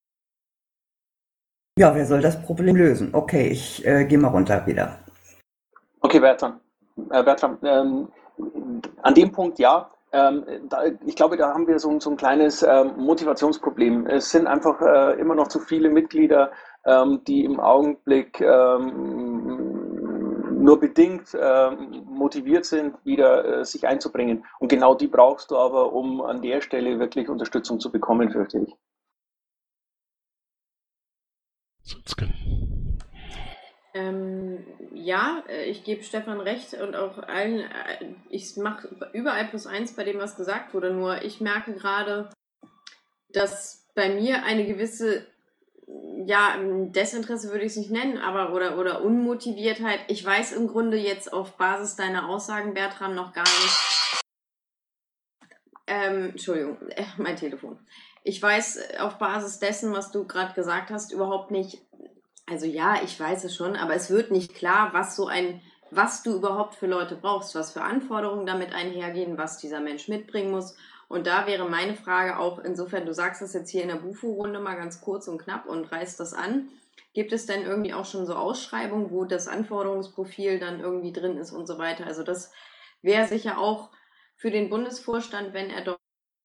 Ja, wer soll das Problem lösen? Okay, ich gehe mal runter wieder. Okay, Bertram, an dem Punkt ja. Ich glaube, da haben wir so ein kleines Motivationsproblem. Es sind einfach immer noch zu viele Mitglieder, die im Augenblick nur bedingt motiviert sind, wieder sich einzubringen. Und genau die brauchst du aber, um an der Stelle wirklich Unterstützung zu bekommen, fürchte ich. Ja, ich gebe Stefan recht und auch allen, ich mache überall +1 bei dem, was gesagt wurde, nur ich merke gerade, dass bei mir eine gewisse, ja, Desinteresse würde ich es nicht nennen, aber oder Unmotiviertheit. Ich weiß im Grunde jetzt auf Basis deiner Aussagen, Bertram, noch gar nicht, Entschuldigung, mein Telefon. Ich weiß auf Basis dessen, was du gerade gesagt hast, überhaupt nicht. Also ja, ich weiß es schon, aber es wird nicht klar, was du überhaupt für Leute brauchst, was für Anforderungen damit einhergehen, was dieser Mensch mitbringen muss. Und da wäre meine Frage auch, insofern, du sagst das jetzt hier in der Bufo-Runde mal ganz kurz und knapp und reißt das an. Gibt es denn irgendwie auch schon so Ausschreibungen, wo das Anforderungsprofil dann irgendwie drin ist und so weiter? Also das wäre sicher auch für den Bundesvorstand, wenn er dort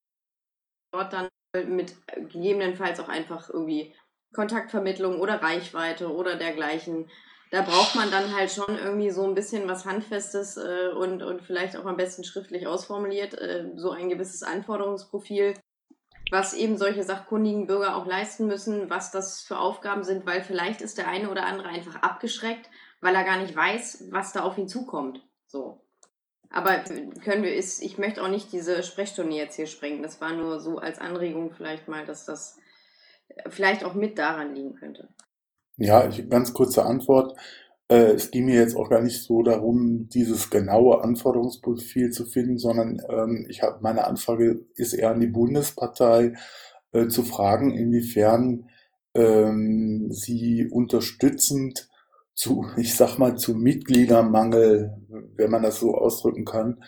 dann mit gegebenenfalls auch einfach irgendwie Kontaktvermittlung oder Reichweite oder dergleichen. Da braucht man dann halt schon irgendwie so ein bisschen was Handfestes und vielleicht auch am besten schriftlich ausformuliert, so ein gewisses Anforderungsprofil, was eben solche sachkundigen Bürger auch leisten müssen, was das für Aufgaben sind, weil vielleicht ist der eine oder andere einfach abgeschreckt, weil er gar nicht weiß, was da auf ihn zukommt. So. Aber ich möchte auch nicht diese Sprechstunde jetzt hier sprengen. Das war nur so als Anregung vielleicht mal, dass das vielleicht auch mit daran liegen könnte. Ja, ganz kurze Antwort. Es ging mir jetzt auch gar nicht so darum, dieses genaue Anforderungsprofil zu finden, sondern meine Anfrage ist eher an die Bundespartei, zu fragen, inwiefern sie unterstützend ich sag mal, zu Mitgliedermangel, wenn man das so ausdrücken kann,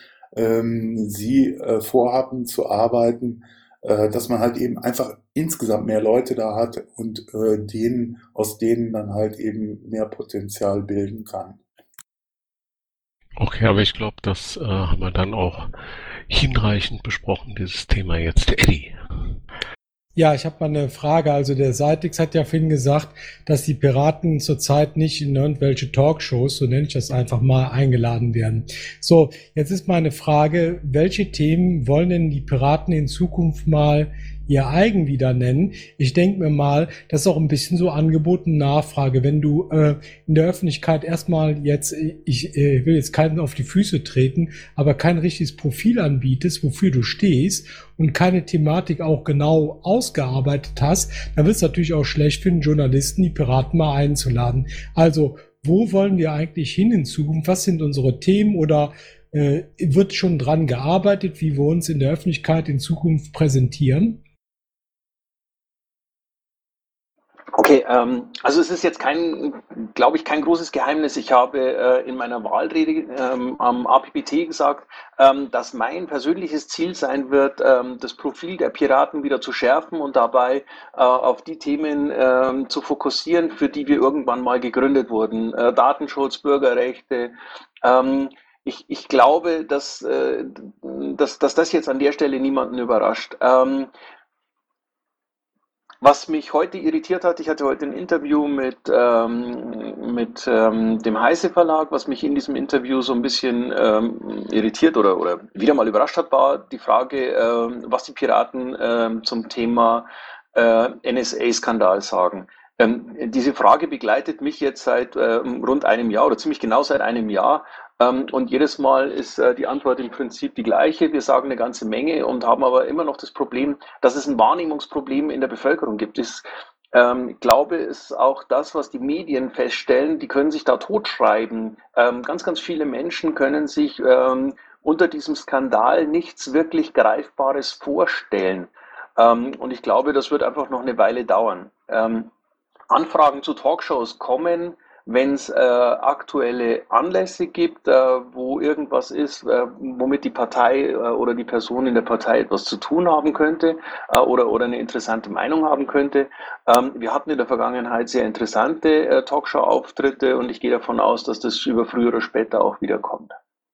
sie vorhaben zu arbeiten, dass man halt eben einfach insgesamt mehr Leute da hat und aus denen dann halt eben mehr Potenzial bilden kann. Okay, aber ich glaube, das haben wir dann auch hinreichend besprochen, dieses Thema jetzt. Eddie. Ja, ich habe mal eine Frage. Also der Seitix hat ja vorhin gesagt, dass die Piraten zurzeit nicht in irgendwelche Talkshows, so nenne ich das einfach mal, eingeladen werden. So, jetzt ist meine Frage, welche Themen wollen denn die Piraten in Zukunft mal ihr eigen wieder nennen? Ich denke mir mal, das ist auch ein bisschen so Angebot und Nachfrage. Wenn du in der Öffentlichkeit erstmal jetzt, ich will jetzt keinen auf die Füße treten, aber kein richtiges Profil anbietest, wofür du stehst und keine Thematik auch genau ausgearbeitet hast, dann wird es natürlich auch schlecht für den Journalisten, die Piraten mal einzuladen. Also, wo wollen wir eigentlich hin in Zukunft? Was sind unsere Themen oder wird schon dran gearbeitet, wie wir uns in der Öffentlichkeit in Zukunft präsentieren? Okay, also es ist jetzt glaube ich, kein großes Geheimnis. Ich habe in meiner Wahlrede am APPT gesagt, dass mein persönliches Ziel sein wird, das Profil der Piraten wieder zu schärfen und dabei auf die Themen zu fokussieren, für die wir irgendwann mal gegründet wurden. Datenschutz, Bürgerrechte. Ich glaube, dass das jetzt an der Stelle niemanden überrascht. Was mich heute irritiert hat, ich hatte heute ein Interview mit dem Heise Verlag. Was mich in diesem Interview so ein bisschen irritiert oder wieder mal überrascht hat, war die Frage, was die Piraten zum Thema NSA-Skandal sagen. Diese Frage begleitet mich jetzt seit rund einem Jahr oder ziemlich genau seit einem Jahr. Und jedes Mal ist die Antwort im Prinzip die gleiche. Wir sagen eine ganze Menge und haben aber immer noch das Problem, dass es ein Wahrnehmungsproblem in der Bevölkerung gibt. Ich glaube, es ist auch das, was die Medien feststellen, die können sich da totschreiben. Ganz, ganz viele Menschen können sich unter diesem Skandal nichts wirklich Greifbares vorstellen. Und ich glaube, das wird einfach noch eine Weile dauern. Anfragen zu Talkshows kommen, wenn es aktuelle Anlässe gibt, wo irgendwas ist, womit die Partei oder die Person in der Partei etwas zu tun haben könnte oder eine interessante Meinung haben könnte. Wir hatten in der Vergangenheit sehr interessante Talkshow-Auftritte und ich gehe davon aus, dass das früher oder später auch wieder kommt.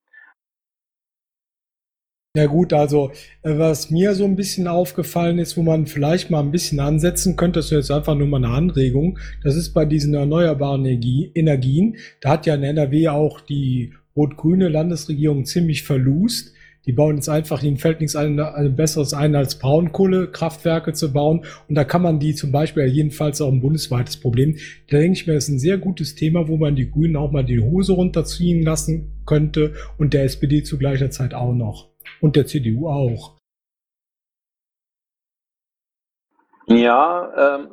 Ja gut, also was mir so ein bisschen aufgefallen ist, wo man vielleicht mal ein bisschen ansetzen könnte, das ist jetzt einfach nur mal eine Anregung, das ist bei diesen erneuerbaren Energien. Da hat ja in NRW auch die rot-grüne Landesregierung ziemlich verlust. Die bauen jetzt einfach, ihnen fällt nichts Besseres ein, als Braunkohlekraftwerke zu bauen. Und da kann man die zum Beispiel, jedenfalls auch ein bundesweites Problem, da denke ich mir, das ist ein sehr gutes Thema, wo man die Grünen auch mal die Hose runterziehen lassen könnte und der SPD zu gleicher Zeit auch noch. Und der CDU auch. Ja,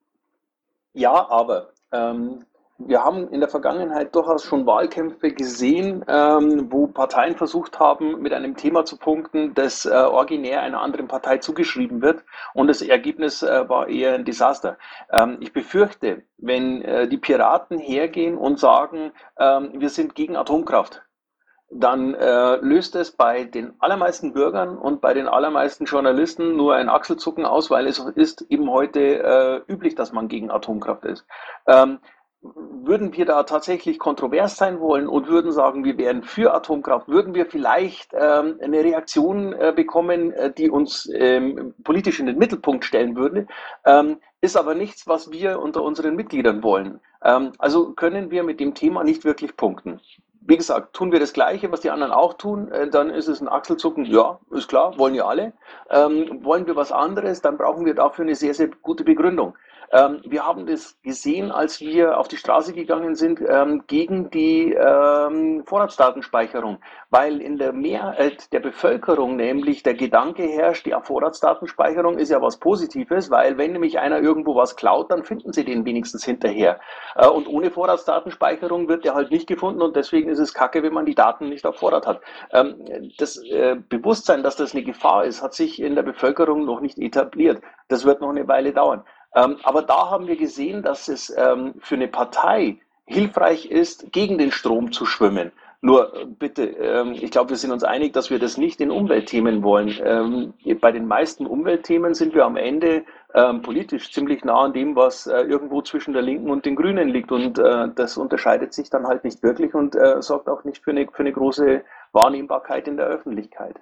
aber wir haben in der Vergangenheit durchaus schon Wahlkämpfe gesehen, wo Parteien versucht haben, mit einem Thema zu punkten, das originär einer anderen Partei zugeschrieben wird. Und das Ergebnis war eher ein Desaster. Ich befürchte, wenn die Piraten hergehen und sagen, wir sind gegen Atomkraft, dann löst es bei den allermeisten Bürgern und bei den allermeisten Journalisten nur ein Achselzucken aus, weil es ist eben heute üblich, dass man gegen Atomkraft ist. Würden wir da tatsächlich kontrovers sein wollen und würden sagen, wir wären für Atomkraft, würden wir vielleicht eine Reaktion bekommen, die uns politisch in den Mittelpunkt stellen würde, ist aber nichts, was wir unter unseren Mitgliedern wollen. Also können wir mit dem Thema nicht wirklich punkten. Wie gesagt, tun wir das Gleiche, was die anderen auch tun, dann ist es ein Achselzucken, ja, ist klar, wollen ja alle. Wollen wir was anderes, dann brauchen wir dafür eine sehr, sehr gute Begründung. Wir haben das gesehen, als wir auf die Straße gegangen sind gegen die Vorratsdatenspeicherung, weil in der Mehrheit der Bevölkerung nämlich der Gedanke herrscht, die Vorratsdatenspeicherung ist ja was Positives, weil wenn nämlich einer irgendwo was klaut, dann finden sie den wenigstens hinterher. Und ohne Vorratsdatenspeicherung wird der halt nicht gefunden und deswegen ist es kacke, wenn man die Daten nicht auf Vorrat hat. Das Bewusstsein, dass das eine Gefahr ist, hat sich in der Bevölkerung noch nicht etabliert. Das wird noch eine Weile dauern. Aber da haben wir gesehen, dass es für eine Partei hilfreich ist, gegen den Strom zu schwimmen. Nur bitte, ich glaube, wir sind uns einig, dass wir das nicht in Umweltthemen wollen. Bei den meisten Umweltthemen sind wir am Ende politisch ziemlich nah an dem, was irgendwo zwischen der Linken und den Grünen liegt. Und das unterscheidet sich dann halt nicht wirklich und sorgt auch nicht für eine große Wahrnehmbarkeit in der Öffentlichkeit.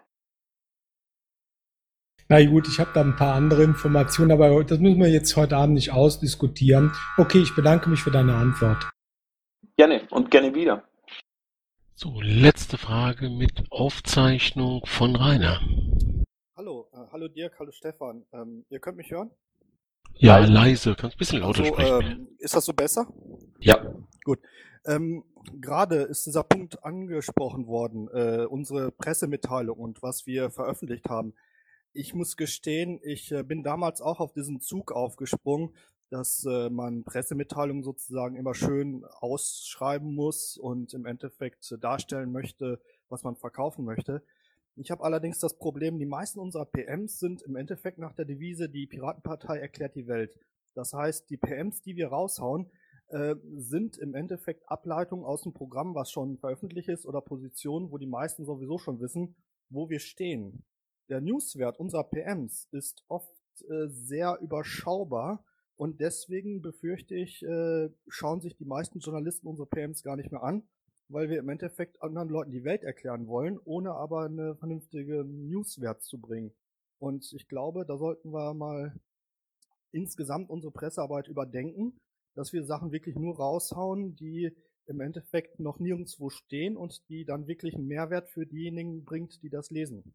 Na gut, ich habe da ein paar andere Informationen, aber das müssen wir jetzt heute Abend nicht ausdiskutieren. Okay, ich bedanke mich für deine Antwort. Gerne und gerne wieder. So, letzte Frage mit Aufzeichnung von Rainer. Hallo, hallo Dirk, hallo Stefan. Ihr könnt mich hören? Ja, leise, kannst ein bisschen lauter Also, sprechen. ist das so besser? Ja. Gut. Gerade ist dieser Punkt angesprochen worden, unsere Pressemitteilung und was wir veröffentlicht haben. Ich muss gestehen, ich bin damals auch auf diesen Zug aufgesprungen, dass man Pressemitteilungen sozusagen immer schön ausschreiben muss und im Endeffekt darstellen möchte, was man verkaufen möchte. Ich habe allerdings das Problem, die meisten unserer PMs sind im Endeffekt nach der Devise, die Piratenpartei erklärt die Welt. Das heißt, die PMs, die wir raushauen, sind im Endeffekt Ableitungen aus dem Programm, was schon veröffentlicht ist, oder Positionen, wo die meisten sowieso schon wissen, wo wir stehen. Der Newswert unserer PMs ist oft sehr überschaubar und deswegen befürchte ich, schauen sich die meisten Journalisten unsere PMs gar nicht mehr an, weil wir im Endeffekt anderen Leuten die Welt erklären wollen, ohne aber eine vernünftige Newswert zu bringen. Und ich glaube, da sollten wir mal insgesamt unsere Pressearbeit überdenken, dass wir Sachen wirklich nur raushauen, die im Endeffekt noch nirgendwo stehen und die dann wirklich einen Mehrwert für diejenigen bringt, die das lesen.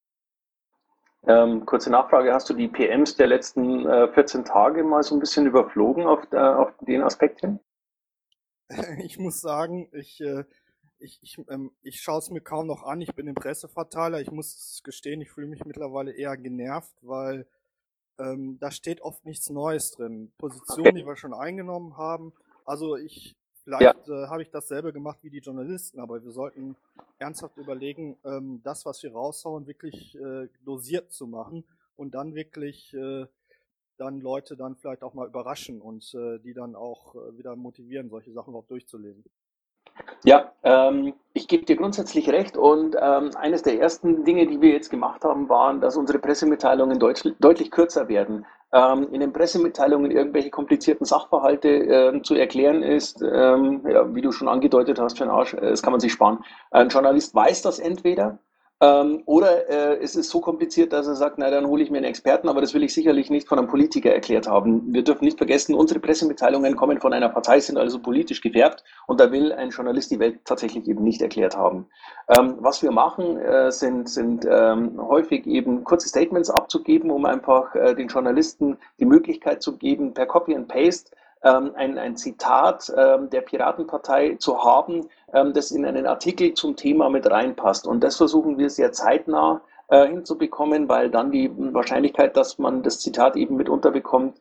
Kurze Nachfrage, hast du die PMs der letzten 14 Tage mal so ein bisschen überflogen auf den Aspekt hin? Ich muss sagen, ich schaue es mir kaum noch an. Ich bin im Presseverteiler. Ich muss gestehen, ich fühle mich mittlerweile eher genervt, weil da steht oft nichts Neues drin. Positionen, die wir schon eingenommen haben. Also vielleicht habe ich dasselbe gemacht wie die Journalisten, aber wir sollten ernsthaft überlegen, das, was wir raushauen, wirklich dosiert zu machen und dann wirklich dann Leute dann vielleicht auch mal überraschen und die dann auch wieder motivieren, solche Sachen überhaupt durchzulesen. Ja, ich gebe dir grundsätzlich recht und eines der ersten Dinge, die wir jetzt gemacht haben, waren, dass unsere Pressemitteilungen deutlich kürzer werden. In den Pressemitteilungen irgendwelche komplizierten Sachverhalte zu erklären ist, ja, wie du schon angedeutet hast, für den Arsch, das kann man sich sparen. Ein Journalist weiß das entweder, oder es ist so kompliziert, dass er sagt, na dann hole ich mir einen Experten, aber das will ich sicherlich nicht von einem Politiker erklärt haben. Wir dürfen nicht vergessen, unsere Pressemitteilungen kommen von einer Partei, sind also politisch gefärbt und da will ein Journalist die Welt tatsächlich eben nicht erklärt haben. Was wir machen, sind häufig eben kurze Statements abzugeben, um einfach den Journalisten die Möglichkeit zu geben, per Copy and Paste ein Zitat der Piratenpartei zu haben, das in einen Artikel zum Thema mit reinpasst. Und das versuchen wir sehr zeitnah hinzubekommen, weil dann die Wahrscheinlichkeit, dass man das Zitat eben mit unterbekommt,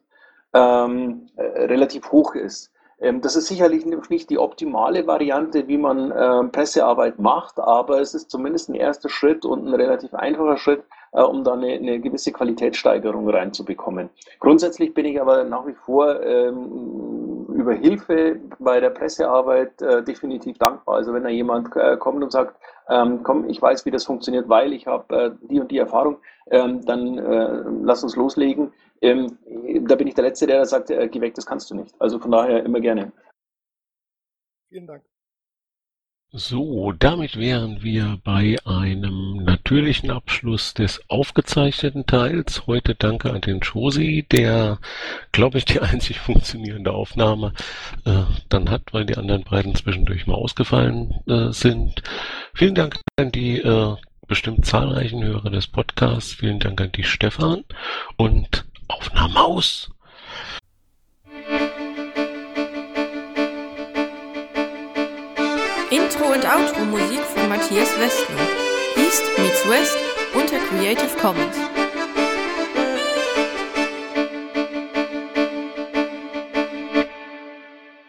relativ hoch ist. Das ist sicherlich nicht die optimale Variante, wie man Pressearbeit macht, aber es ist zumindest ein erster Schritt und ein relativ einfacher Schritt, um da eine gewisse Qualitätssteigerung reinzubekommen. Grundsätzlich bin ich aber nach wie vor über Hilfe bei der Pressearbeit definitiv dankbar. Also wenn da jemand kommt und sagt, komm, ich weiß, wie das funktioniert, weil ich habe die und die Erfahrung, dann lass uns loslegen. Da bin ich der Letzte, der sagt, geh weg, das kannst du nicht. Also von daher immer gerne. Vielen Dank. So, damit wären wir bei einem natürlichen Abschluss des aufgezeichneten Teils. Heute danke an den Josi, der, glaube ich, die einzig funktionierende Aufnahme dann hat, weil die anderen beiden zwischendurch mal ausgefallen sind. Vielen Dank an die bestimmt zahlreichen Hörer des Podcasts. Vielen Dank an die Stefan und Aufnahme aus. Intro und Outro Musik von Matthias Westner. East meets West unter Creative Commons.